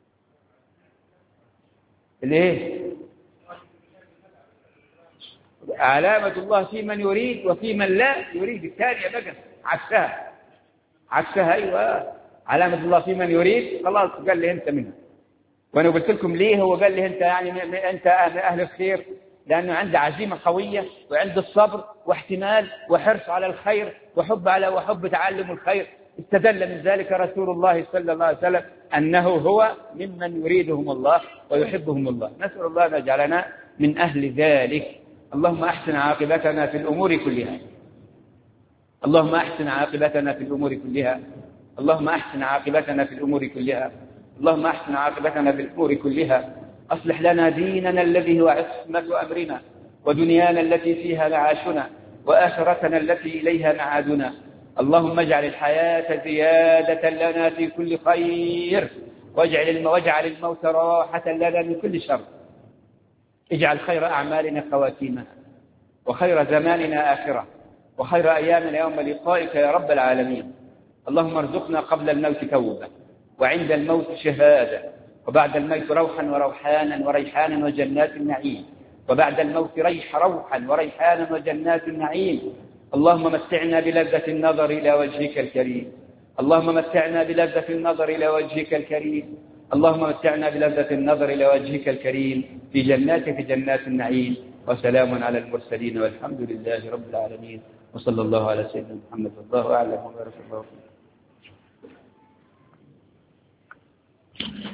ليه؟ علامة الله في من يريد وفي من لا يريد. الثانية بقى عكسها، عكسها أيوة. علامة الله في من يريد خلاص قال لي أنت منه. وأنا قلت لكم ليه هو قال لي أنت يعني أنت أهل الخير، لأنه عنده عزيمة قوية وعنده الصبر واحتمال وحرص على الخير وحب على وحب تعلم الخير. استدل من ذلك رسول الله صلى الله عليه وسلم أنه هو ممن يريدهم الله ويحبهم الله. نسأل الله أن يجعلنا من أهل ذلك. اللهم أحسن عاقبتنا في الأمور كلها، اللهم أحسن عاقبتنا في الأمور كلها، اللهم أحسن عاقبتنا في الأمور كلها، اللهم أحسن عاقبتنا في الأمور كلها. أصلح لنا ديننا الذي هو عصمة أمرنا، ودنيانا التي فيها معاشنا، وآخرتنا التي إليها معادنا. اللهم اجعل الحياة زيادة لنا في كل خير، واجعل واجعل الموت راحة لنا من كل شر. اجعل خير أعمالنا خواتيمها، وخير زماننا آخرة، وخير أيامنا يوم لقائك يا رب العالمين. اللهم ارزقنا قبل الموت توبة، وعند الموت شهادة، وبعد الموت روحا وروحانا وريحانا وجنات النعيم، وبعد الموت ريح روحا وريحانا وجنات النعيم. اللهم متعنا بلذة النظر إلى وجهك الكريم، اللهم متعنا بلذة النظر إلى وجهك الكريم، اللهم متعنا بلذة النظر إلى وجهك الكريم في جناتك في جنات النعيم. وسلام على المرسلين والحمد لله رب العالمين، وصلى الله على سيدنا محمد. والله أعلم وبارك الله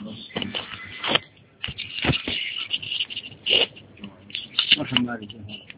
فيكم.